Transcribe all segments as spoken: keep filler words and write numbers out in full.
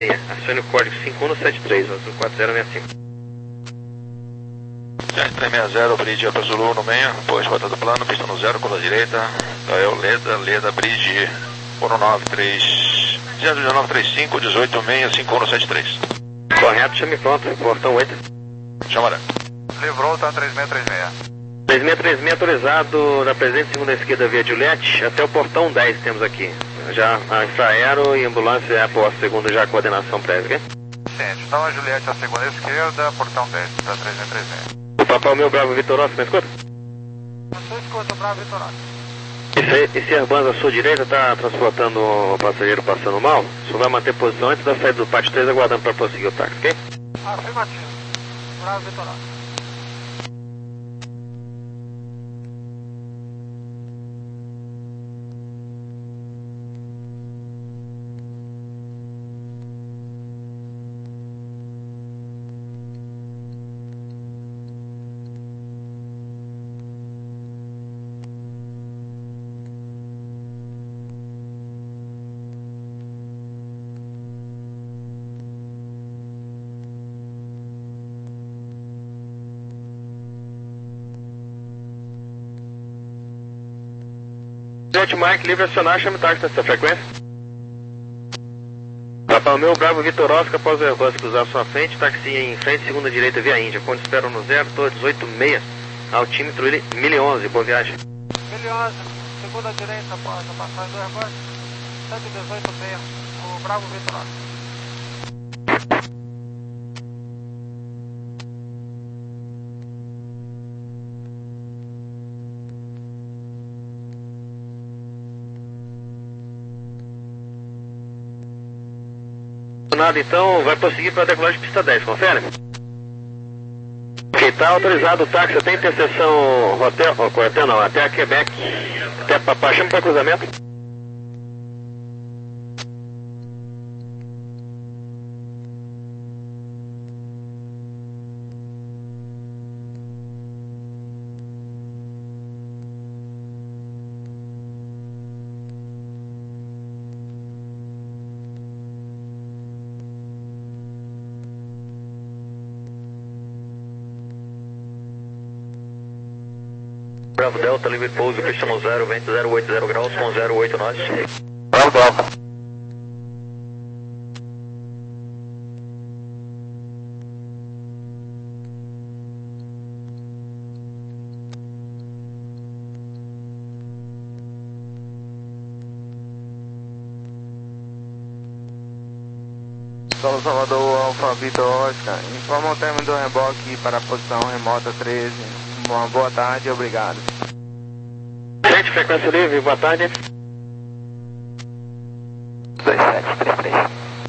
Acione o código cinco um sete três, azul quatro zero seis cinco. três seis zero, bridge Alfa Zulu no meio, depois rota do plano, pista no zero, curva direita, Gael Leda, Leda, bridge um nove três zero nove três cinco, dezoito seis cinco um sete três. Correto, chame pronto, portão oito. Chamaré. Livrou, tá três seis três seis. três seis três seis autorizado da presente segunda esquerda via Juliette até o portão dez temos aqui. Já a infraero e ambulância é a posto, segundo já a coordenação prévia, ok? Ciente, então a Juliette à segunda esquerda, portão dez, tá três seis três seis. O Papão Meu Bravo Vitor Oscar, me escuta? Eu sou escuta, Bravo Vitor Oscar. Esse, esse Airbus à sua direita está transportando o passageiro passando mal. O senhor vai manter posição antes da saída do pátio três, aguardando para prosseguir o táxi, ok? Afirmativo. Bravo Vitor Oscar. Jet Mike, livre acionar, chame táxi nessa frequência. Papão Meu Bravo Vitor Oscar, após o Airbus cruzar sua frente, táxi em frente, segunda direita via Índia. Quando esperam no zero, tô dezoito seis, altímetro mil e onze, boa viagem. mil e onze, segunda direita, após a passagem do Airbus, cento e dezoito seis, o Bravo Vitor Oscar. Nada, então vai prosseguir para a decolagem de pista dez, confere? Ok, tá autorizado o táxi até a interseção hotel, oh, quartel não, até a Quebec, até a Papá, chama para cruzamento. Bravo Delta, livre pouso, pista no zero, vento zero oito zero graus, com zero oito nós. Bravo Delta. Solo Salvador, Alfa Vitor Oscar, informa o término do reboque para a posição remota treze. Uma boa tarde, obrigado. Gente, frequência livre, boa tarde. dois sete três três.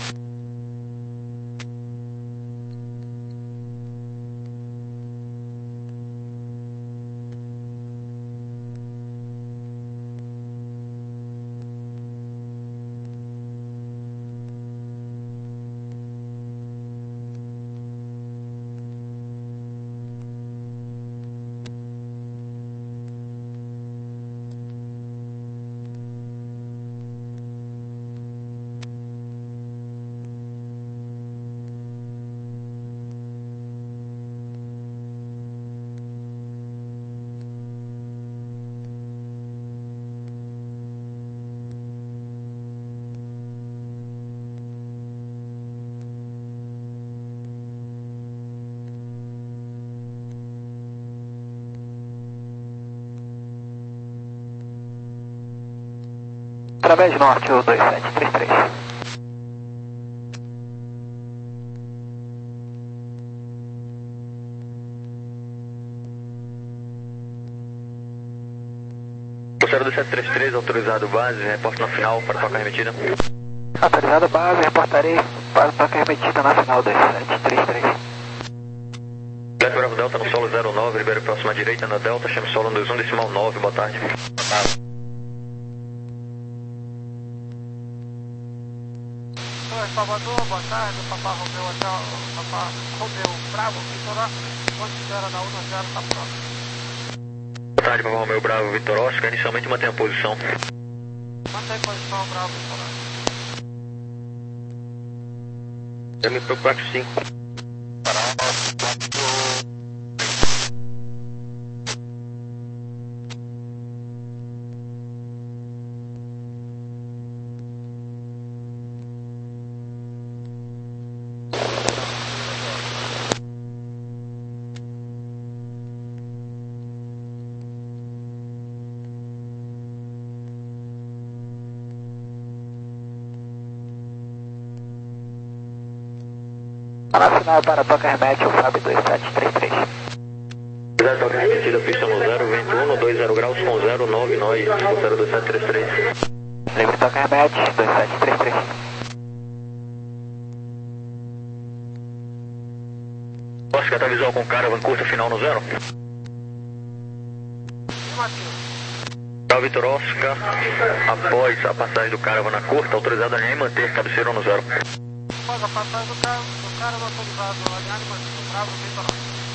Através norte, o dois sete três três. zero dois sete três três, autorizado base, reporte na final para placa remetida. Autorizado base, reportarei para placa remetida na final dois sete três três. Leve Bravo Delta no solo zero nove, libere próxima direita na Delta, chame solo no dois um decimal nove, boa tarde. Boa tarde. Salvador, boa tarde, Papá Romeu Hotel, Papá Romeu Bravo, Vitor Oscar, onde espera na um zero, tá pronto. Boa tarde, Papá Romeu Bravo, Vitor Oscar, inicialmente mantenha a posição. Mantém posição, Bravo, Vitor Oscar. M P quatro cinco. Nacional para toca remete, o Fábio dois sete três três. zero toca repetida, pista no zero, vento um, dois zero graus com zero nove, nós, zero dois sete três três. Livre toca remete, dois sete três três. Oscar, tá visual com Caravan, curta final no zero. Tá, Vitor Oscar, após a passagem do Caravan na curta, autorizado a linha e manter cabeceira no zero. Após a passagem do cara, do cara não autorizado, alinhado e mantido, bravo, Vitor.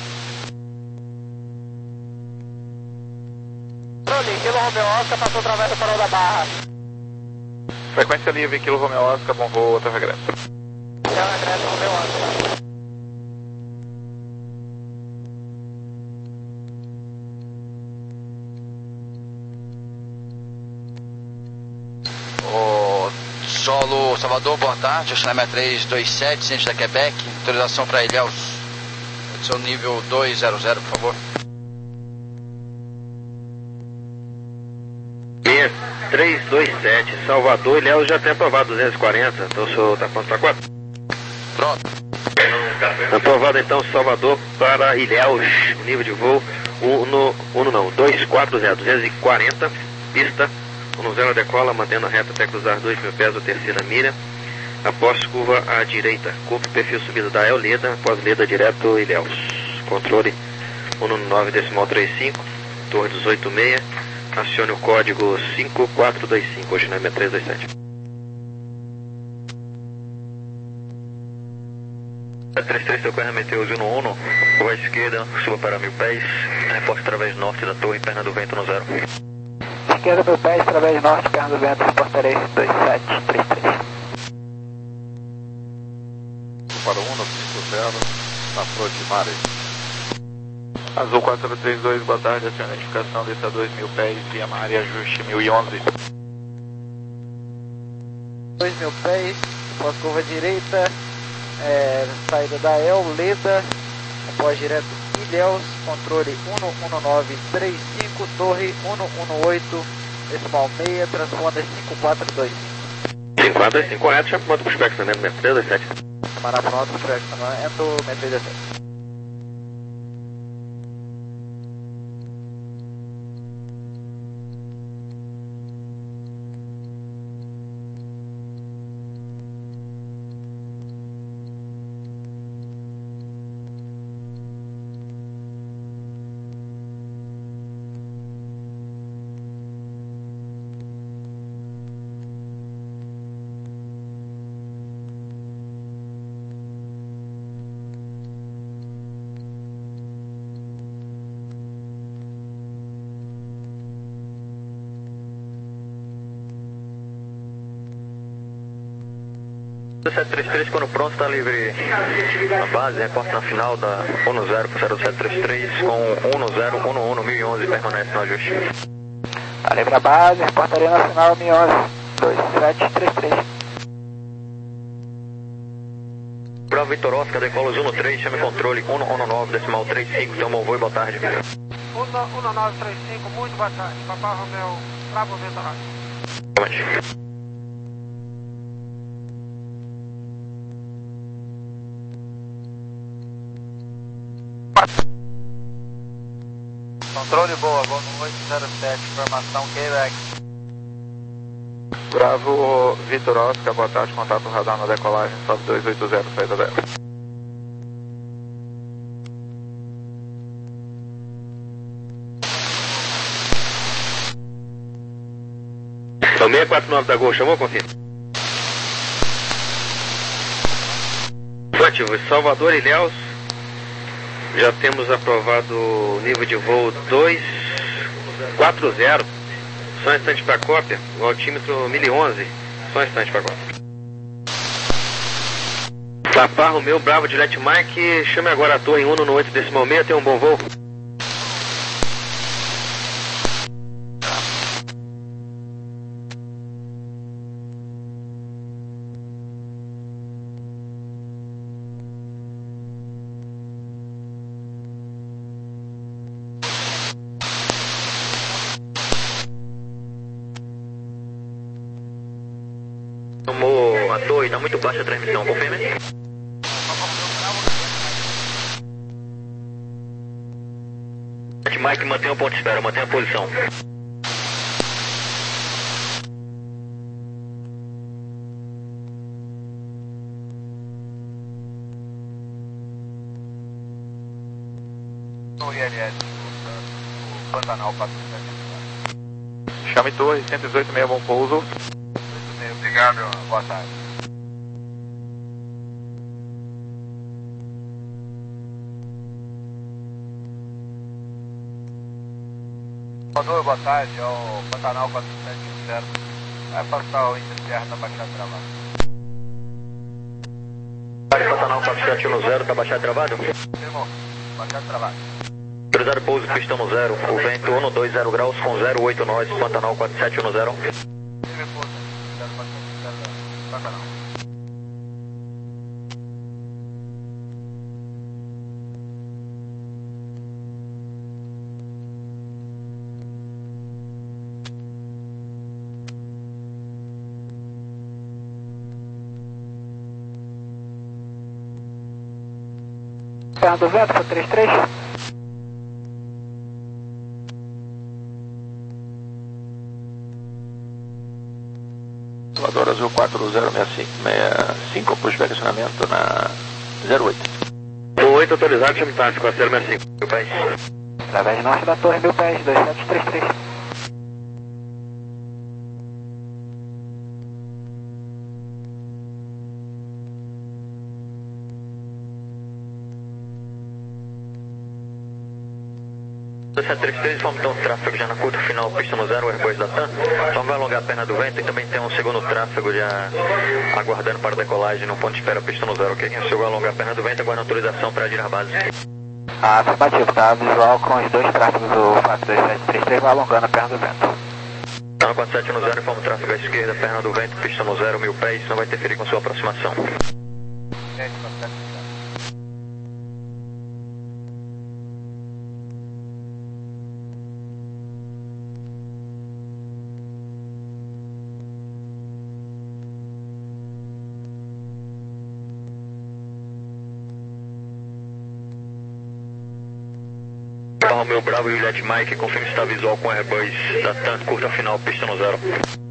Trolli, Kilo Romeo Oscar, passou através do farol da Barra. Frequência livre, Kilo Romeo Oscar, bom voo, até regresso. Até regresso, Romeo Oscar. Solo Salvador, boa tarde, Oceanária três dois sete, ciente da Quebec, autorização para Ilhéus, seu nível dois zero zero, por favor. seis três dois sete, Salvador, Ilhéus já tem aprovado duzentos e quarenta, então o senhor está pronto para quatro? Pronto. Aprovado então Salvador para Ilhéus, nível de voo um, um não, dois quatro zero, duzentos e quarenta, pista. um zero decola, mantendo a reta até cruzar dois mil pés da terceira milha. Após curva à direita, curva perfil subida da El Leda, após Leda direto Ilhéus. Controle um nove decimal trinta e cinco, torre dezoito seis, acione o código cinco quatro dois cinco, hoje na M três dois sete. três três, seu carro Meteus no um, curva à esquerda, suba para mil pés, reporte através norte da torre, perna do vento no zero. Esquerda, mil pés, através norte, perna do vento, reportarei dois sete três três. Para o um nove cinco zero, passou de Mares. Azul quatro zero três dois, boa tarde, acione a identificação, desça dois mil pés, via Mare, ajuste mil e onze. dois mil pés, após curva direita, é, saída da El Leda, após direto Ilhéus, controle um um nove três cinco, torre um um oito, decimal seis, transponder cinco quatro dois cinco. cinco quatro dois cinco, correto, chama o modo para o Spectrum, né, M três dois sete. Camarada pronto, Spectrum, é do M três dois sete. sete três três, quando pronto, está livre a base, reporte na final da um zero para zero sete três três com um zero um um mil e onze, permanece no ajuste. Está livre a base, reportaria na final mil e onze, dois sete três três. Bravo Vitor Oscar, decolos um três, chame controle um um nove decimal trinta e cinco, então bom voo e boa tarde. um nove três cinco, muito boa tarde, Papai Romeu, Bravo Vitor Oscar. Controle boa, voo no oito zero sete, informação Quebec. Bravo, Vitor Oscar, boa tarde, contato radar na decolagem, sobe dois oito zero, saída dela. Então seis quatro nove da Gol, chamou, confirma. Positivo, Salvador Ilhéus, já temos aprovado o nível de voo dois quatro zero, só um instante para cópia, o altímetro mil e onze, só um instante para cópia. Papá Romeu, Bravo, Juliette Mike, chame agora a torre Uno no oito decimal seis, tem um bom voo. Tomou a torre, tá muito baixa a transmissão, confirme. Mike, mantenha o ponto de espera, mantenha a posição. Torre L S, o Pantanal quatro sete. Chame torre, cento e dezoito meio, bom pouso. Obrigado, boa tarde. Salvador, boa tarde, é o Pantanal quatro sete zero. Vai passar o índice terra da Baixada Travada. Pantanal quatro sete um zero, tá baixado travado? Irmão, Baixada Travada. Autorizado pouso, pistão no zero, o vento um dois zero graus com zero oito nós, Pantanal quatro sete um zero. Pantanal. Perna do vento, foi trinta e três. Salvador Azul quatro zero seis cinco, push estacionamento na zero oito. O oito autorizado, chame tático, a zero seis cinco, mil pés. Através norte da torre, mil pés, dois sete três três. dois sete três três, vamos ter um tráfego já na curta final, pista no zero, Airbus da TAM. Só vai alongar a perna do vento e também tem um segundo tráfego já aguardando para decolagem no ponto de espera, pista no zero, ok? O senhor vai alongar a perna do vento, aguarda autorização para agir a base. Ah, afirmativo, tá visual com os dois tráfegos do F A C dois sete três três, vai alongando a perna do vento. Tá no quatro sete um zero, informa o tráfego à esquerda, perna do vento, pista no zero, mil pés, não vai interferir com sua aproximação. Romeu Bravo e Juliette Mike, confirme se está visual com Airbus da TAM, curta final, pista no zero.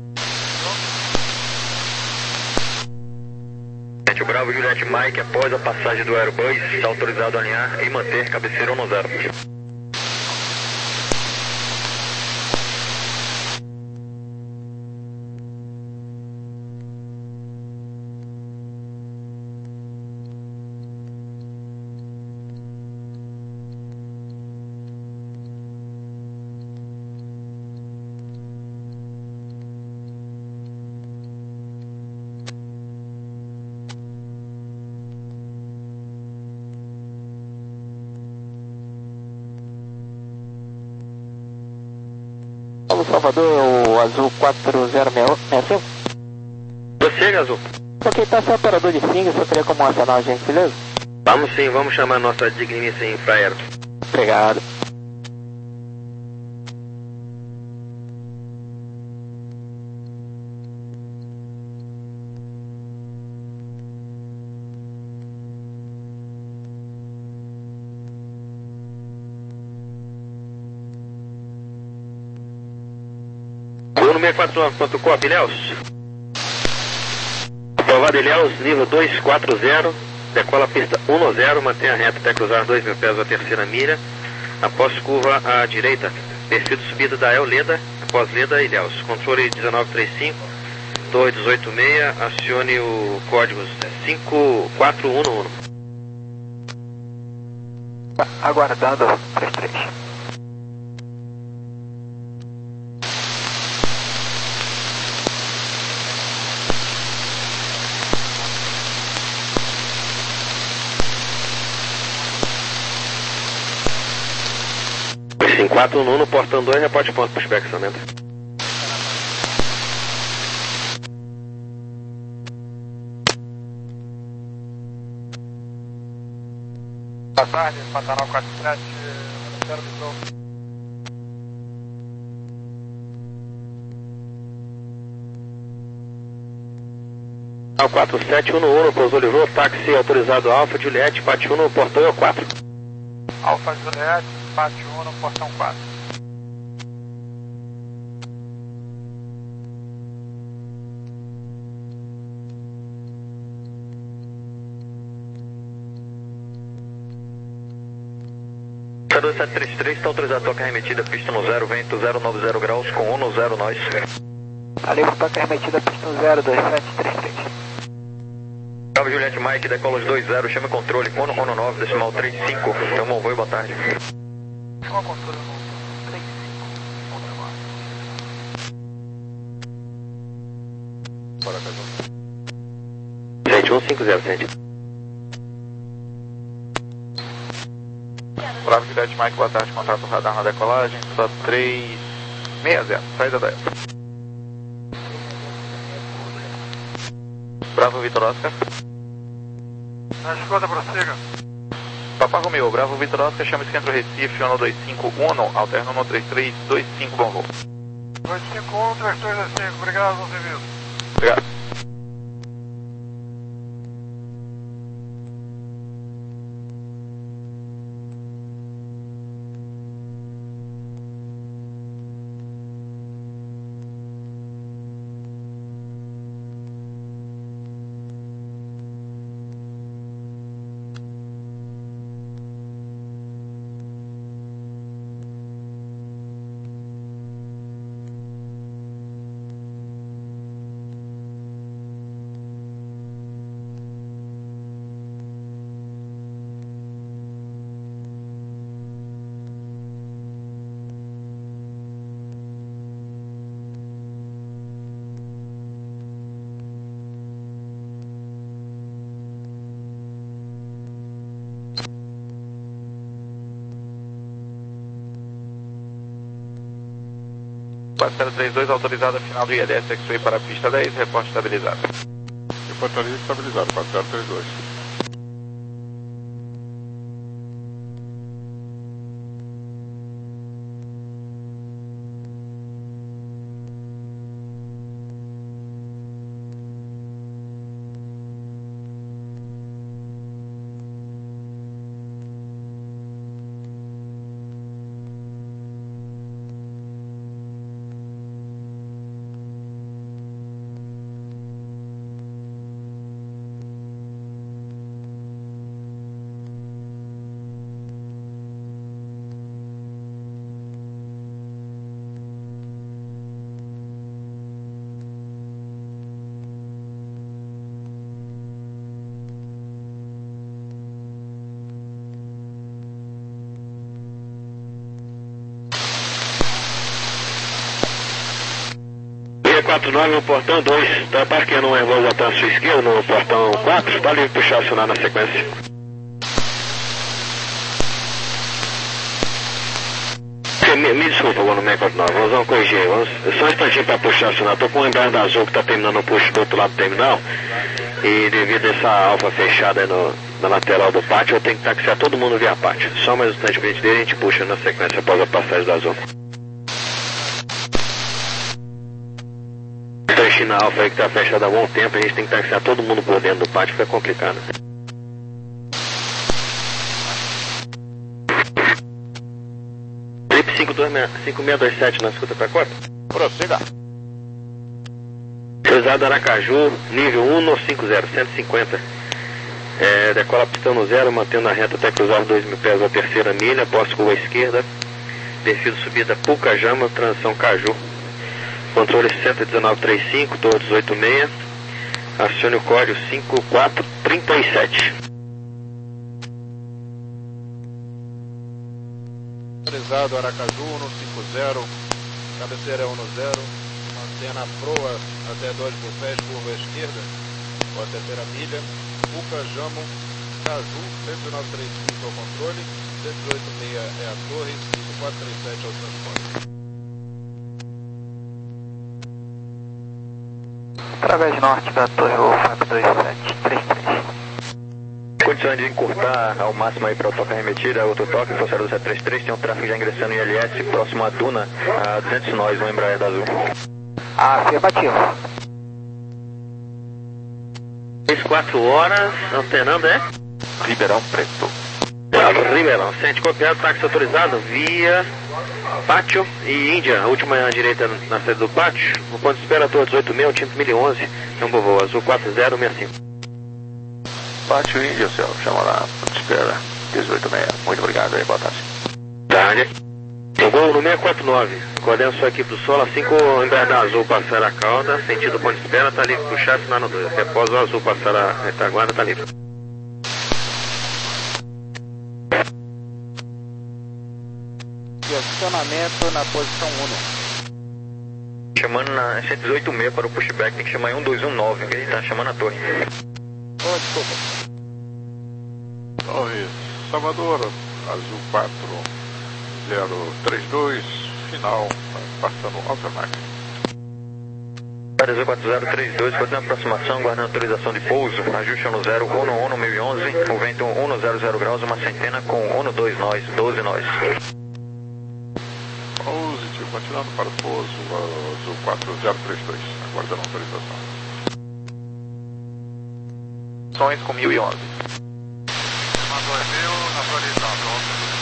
O Bravo e Juliette Mike, após a passagem do Airbus, está autorizado a alinhar e manter cabeceira no zero. Salvador, o Azul quatro zero seis cinco. Você, Azul? Ok, tá sem operador de finger, só teria como acionar a gente, beleza? Vamos sim, vamos chamar a nossa digníssima infraero. Obrigado. Bruno seis quatro nove ponto com, Ilhéus. Aprovado Ilhéus, nível dois quatro zero, decola a pista um zero, mantenha reta até cruzar dois mil pés a terceira milha. Após curva à direita, perfil de subida da El Leda, após Leda, Ilhéus. Controle dezenove trinta e cinco, torre dezoito seis, acione o código cinco quatro um um. Aguardando, três três. quatro no portão dois, reporte ponto para espectramento. Boa tarde, Pantanal quatro sete, zero visão. quatro sete um um, pousou livrou, táxi autorizado Alfa, Juliette, Pati um no portão E quatro. Alfa Juliette, Pati um no portão quatro. dois sete três três, está autorizado a toca remetida, pista no zero, vento zero nove zero graus, com um no zero, nós. Alívio, toca remetida, pista no zero, dois sete três três. Salve Juliette Mike, decola os dois zero, chama controle, um no nove, decimal três cinco, tamo voo, boa tarde. Chama controle no três cinco, bora Caju. sete um cinco zero sete. Bravo Juliette Mike, boa tarde, contato radar na decolagem, só três seis zero, saída da E. Bravo Vitor Oscar. Na escuta, prossiga. Papa Romeo, Bravo Vitor Oscar, chama Centro Recife, um dois cinco um, alterno no três três dois cinco, bom voo. dois cinco um, três três dois cinco, obrigado, bom serviço. Obrigado. quatro zero três dois, autorizada final do I L S X-Way para a pista dez, reporte estabilizado. Reportaria estabilizado, quatro zero três dois. quatro nove no portão dois, está parqueando um Airbus até à sua esquerda no portão quatro, está livre para puxar acionar na sequência. Me, me desculpa, vou no seis quatro nove, vamos corrigir, vamos, só um instantinho para puxar acionar, estou com o embrague azul que está terminando o puxo do outro lado do terminal, e devido a essa alfa fechada aí no, na lateral do pátio, eu tenho que taxiar todo mundo via pátio, só mais um instante para a gente dele, a gente puxa na sequência após a passagem da azul. Na alfa aí que tá fechada há bom tempo, a gente tem que taxiar todo mundo por dentro do pátio, fica complicado. Trip cinco seis dois sete na escuta para quatro. Prossiga. Cruzado Aracaju, nível um no cinco zero, cento e cinquenta. É, decola pistão no zero, mantendo a reta até cruzar os dois mil pés da terceira milha, após curva à esquerda. Perfil de subida Pucajama, transição Caju. Controle cento e dezenove trinta e cinco, torre dezoito seis, acione o código cinco quatro três sete. Autorizado Aracaju um cinco zero, cabeceira um zero, mantendo a proa até dois mil pés, curva à esquerda, com a terceira milha, Pucajamo, Caju, cento e nove trinta e cinco é o controle, cento e dezoito seis é a torre, cinco quatro três sete ao transporte. Através norte da Torre Wolf dois sete três três. Condições de encurtar ao máximo aí para o toque remetida, outro toque, Forçado do sete três três, tem um tráfego já ingressando em L S, próximo à Duna, a duzentos nós, no Embraer da Azul. Afirmativo. três, quatro horas, antenando é? Ribeirão Preto. Ribeirão, sente copiado, táxi autorizado via Pátio e Índia, a última direita na saída do Pátio, no ponto de espera Torre dezoito mil, Tinto mil e onze, Campo Voo Azul quatro zero seis cinco. Pátio Índia, céu, chama lá, espera, dezoito seis. Muito obrigado aí, boa tarde. Tarde. Gol no seis quatro nove, coordena sua equipe do solo, assim que o Embraer da Azul passar a cauda, sentido ponto de espera, tá livre pro chassi na dois. Após o Azul passar a retaguarda, tá livre. Acionamento na posição um. Chamando na cento e dezoito seis para o pushback, tem que chamar em um dois um nove, ok? Tá chamando a torre. Oh, desculpa. Torre Salvador, Azul quatro zero três dois, final, passando Altamar. Azul quatro zero três dois, fazendo aproximação, guardando autorização de pouso, ajuste no zero, um um mil e onze, o vento um zero zero graus, uma centena com um dois nós, doze nós. Positivo, continuando para o pouso, Azul quatro zero três dois, aguardando autorização. Ações com mil e onze. dois mil, autorizado.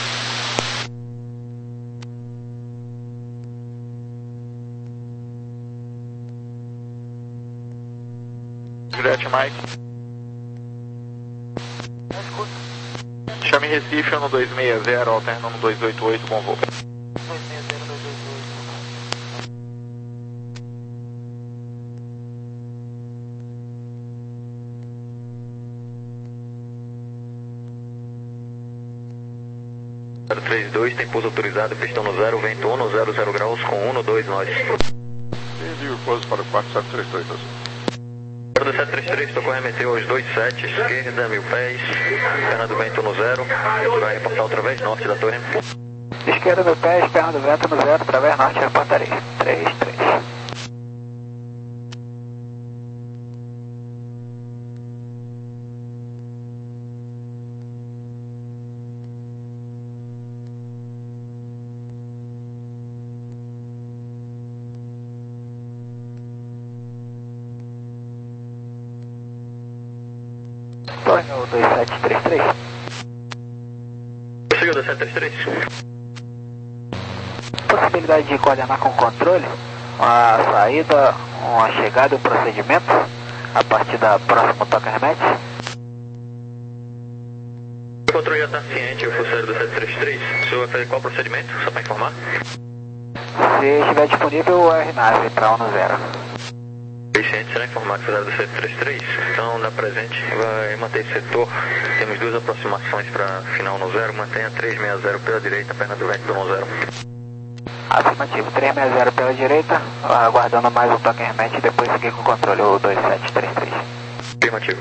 Juliette Mike. Chame Recife no dois seis zero, alterno no dois oito oito, bom voo. dois seis zero dois oito oito. zero três dois, tem pouso autorizado, pistão no zero, vento um zero zero graus com um dois nós. Envio o pouso para o quatro sete três dois, Azul. Do sete três três, tocou remeteu aos dois sete, esquerda, mil pés, perna do vento no zero, vai reportar outra vez, norte da torre. Esquerda mil pés, perna do vento no zero, através norte, reportarei. três três. Torre dois sete três três. Siga do sete três três. Possibilidade de coordenar com controle uma saída, uma chegada e um procedimento a partir da próxima toca remete? O controle já está ciente, o funcionário do sete três três. O senhor vai fazer qual procedimento, só para informar? Se estiver disponível, o R nave para um zero. Ciente, será informado que o do sete três três, então da presente vai manter esse setor. Temos duas aproximações para final no zero, mantenha três seis zero pela direita, perna do vento do no zero. Afirmativo, três seis zero pela direita, aguardando mais um toque remete e depois seguir com o controle, o dois sete três três. Afirmativo.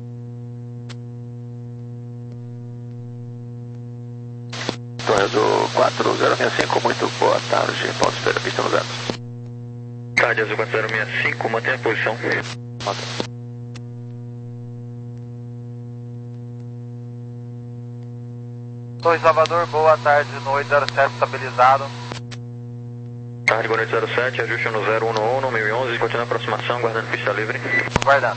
Torre do quatro zero seis cinco, muito boa tarde, ponto de espera, pista no zero. Tarde, Azul quatro zero seis cinco, mantenha a posição. Torre Salvador, boa tarde, no oito zero sete estabilizado. Tarde, boa noite zero sete, ajuste no zero um um, mil e onze, continua a aproximação, guardando pista livre. Guardando.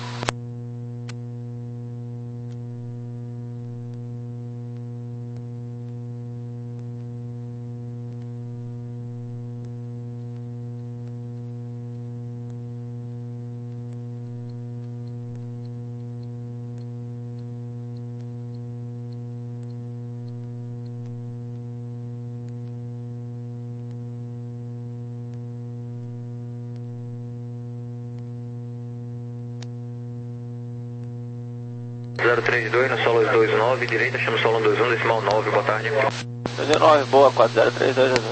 zero três dois no solo dois nove, direita, chama o solo dois um, decimal nove, boa tarde. dois nove, boa, quatro zero três dois, Azul.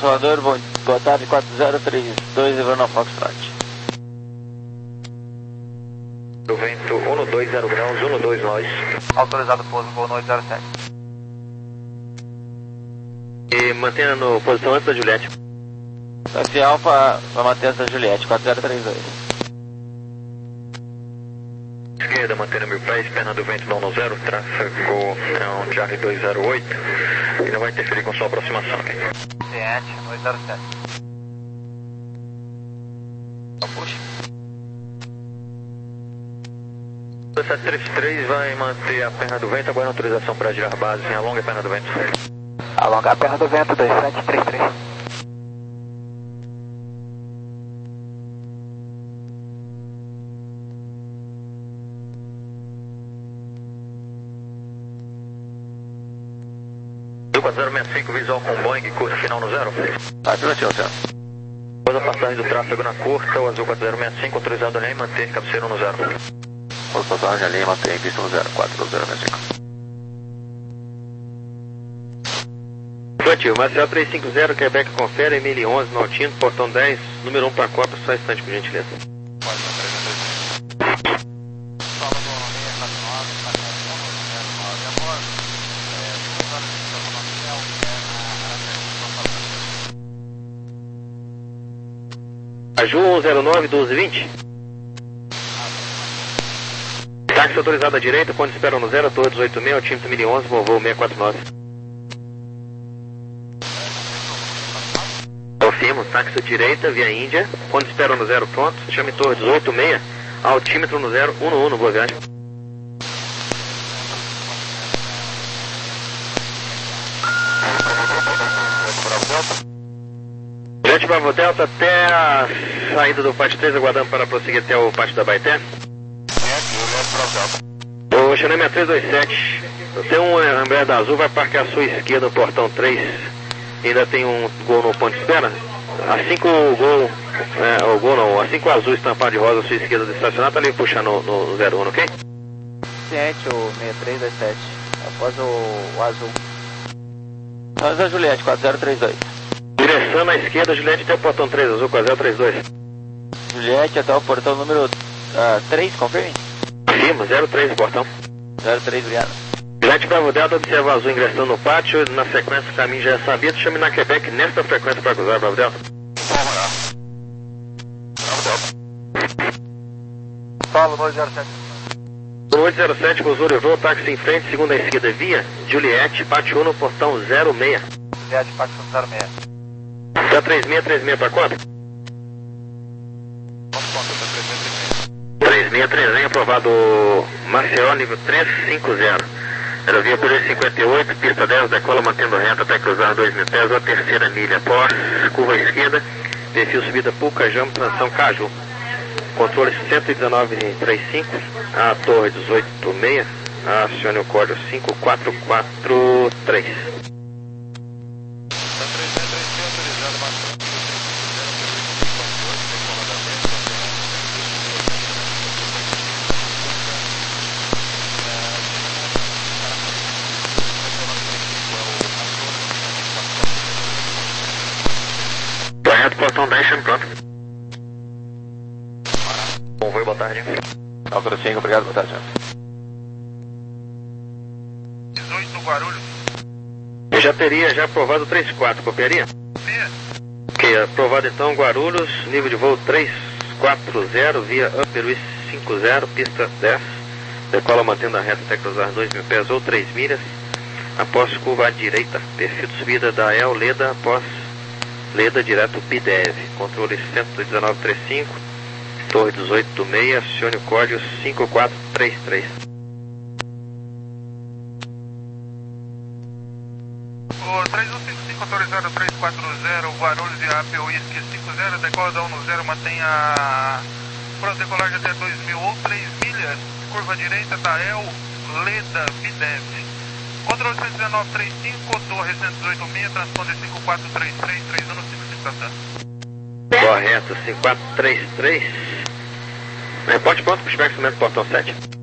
Salvador, bom, boa tarde, quatro zero três dois, Ivana Foxtrot. Do vento um dois zero graus, um dois nós. Autorizado pouso, voo no oito zero sete. E mantenha no posição antes da Juliette. Taxi Alfa, vai manter essa Juliette, quatro zero três dois. Esquerda, mantendo mil pés, perna do vento não zero, tráfego é um Charlie dois zero oito e não vai interferir com sua aproximação. Ciente, oito zero sete. Puxa. sete três três vai manter a perna do vento, agora autorização para girar base em alonga a perna do vento. Alonga a perna do vento, dois sete três três. quatro zero seis cinco, visual com Boeing, curta final no zero. Tá, pilotinho, senhor. Após a passagem do tráfego na curta, o azul quatro zero seis cinco, autorizado a linha e manter cabeceira no zero. Após a passagem a linha, mantém pista no zero, quatro zero seis cinco. Positivo, Marcel três cinco zero, Quebec confere, Emília onze, Maltino, portão dez, número um para Copa, só instante, por gentileza. A Ju um zero nove, doze vinte. Táxi autorizado à direita, ponto de espera no zero, torre dezoito seis, altímetro mil e onze, voo seiscentos e quarenta e nove. Confirmo, táxi à direita, via Índia, ponto de espera no zero, pronto, chame torre dezoito seis, altímetro no zero, um no um, boa viagem. Juliette Bravo Delta até a saída do pátio três, aguardando para prosseguir até o pátio da Baité. O Chanel seis três dois sete, tem um Embraer da Azul, vai parquear à sua esquerda no portão três, ainda tem um Gol no ponto de espera. Assim que o Gol, é, o Gol não, assim que o Azul estampado de rosa à sua esquerda de estacionar, tá ali puxando no, no zero um, ok? Ciente, o seis três dois sete, após o, o Azul. Nós é a Juliette, quatro zero três dois. Direção à esquerda, Juliette até o portão três, Azul quatro zero três dois. Juliette até o portão número uh, três, confirme? Afirma, zero três o portão. zero três, obrigado. Juliette Bravo Delta, observa Azul ingressando no pátio, na sequência o caminho já é sabido, chame na Quebec nesta frequência para cruzar, Bravo Delta. Bravo Delta. Fala, dois zero sete. No oito zero sete, cruzou e voo, táxi em frente, segunda à esquerda via, Juliette, pátio um no portão zero seis. Juliette, pátio zero seis. Tá três seis três seis para quanto? três seis três seis, aprovado Maceió, nível três cinco zero. Aerovia por cinquenta e oito, pista dez, decola mantendo reta até cruzar dois mil pés, a terceira milha após, curva esquerda, perfil subida Pucajão, transição Caju. Controle cento e dezenove trinta e cinco, a torre dezoito seis, acione o código cinco quatro quatro três. Correto, portão dez, chame pronto. Bom voo, boa tarde. Altura cinco, obrigado, boa tarde, senhor. dezoito, Guarulhos. Eu já teria já aprovado três quatro, copiaria? Sim. Ok, aprovado então Guarulhos, nível de voo três quatro zero, via Upper West cinco zero, pista dez, decola mantendo a reta até cruzar dois mil pés ou três milhas, após curva à direita, perfil de subida da El Leda, após Leda direto P D E V, controle cento e dezenove trinta e cinco, torre dezoito seis, acione o código cinco quatro três três. O três um cinco cinco autorizado três quatro zero, Guarulhos e A P Whisky cinco zero, decola da um no zero, mantém a pronto decolagem até dois mil ou três milhas, curva direita da El Leda P D E V. Controle cento e dezenove trinta e cinco, torre cento e dezoito seis, transponder cinco quatro três três, três um cinco cinco Tata. Correto, cinco quatro três três. Reporte pronto para o espectro portão sete.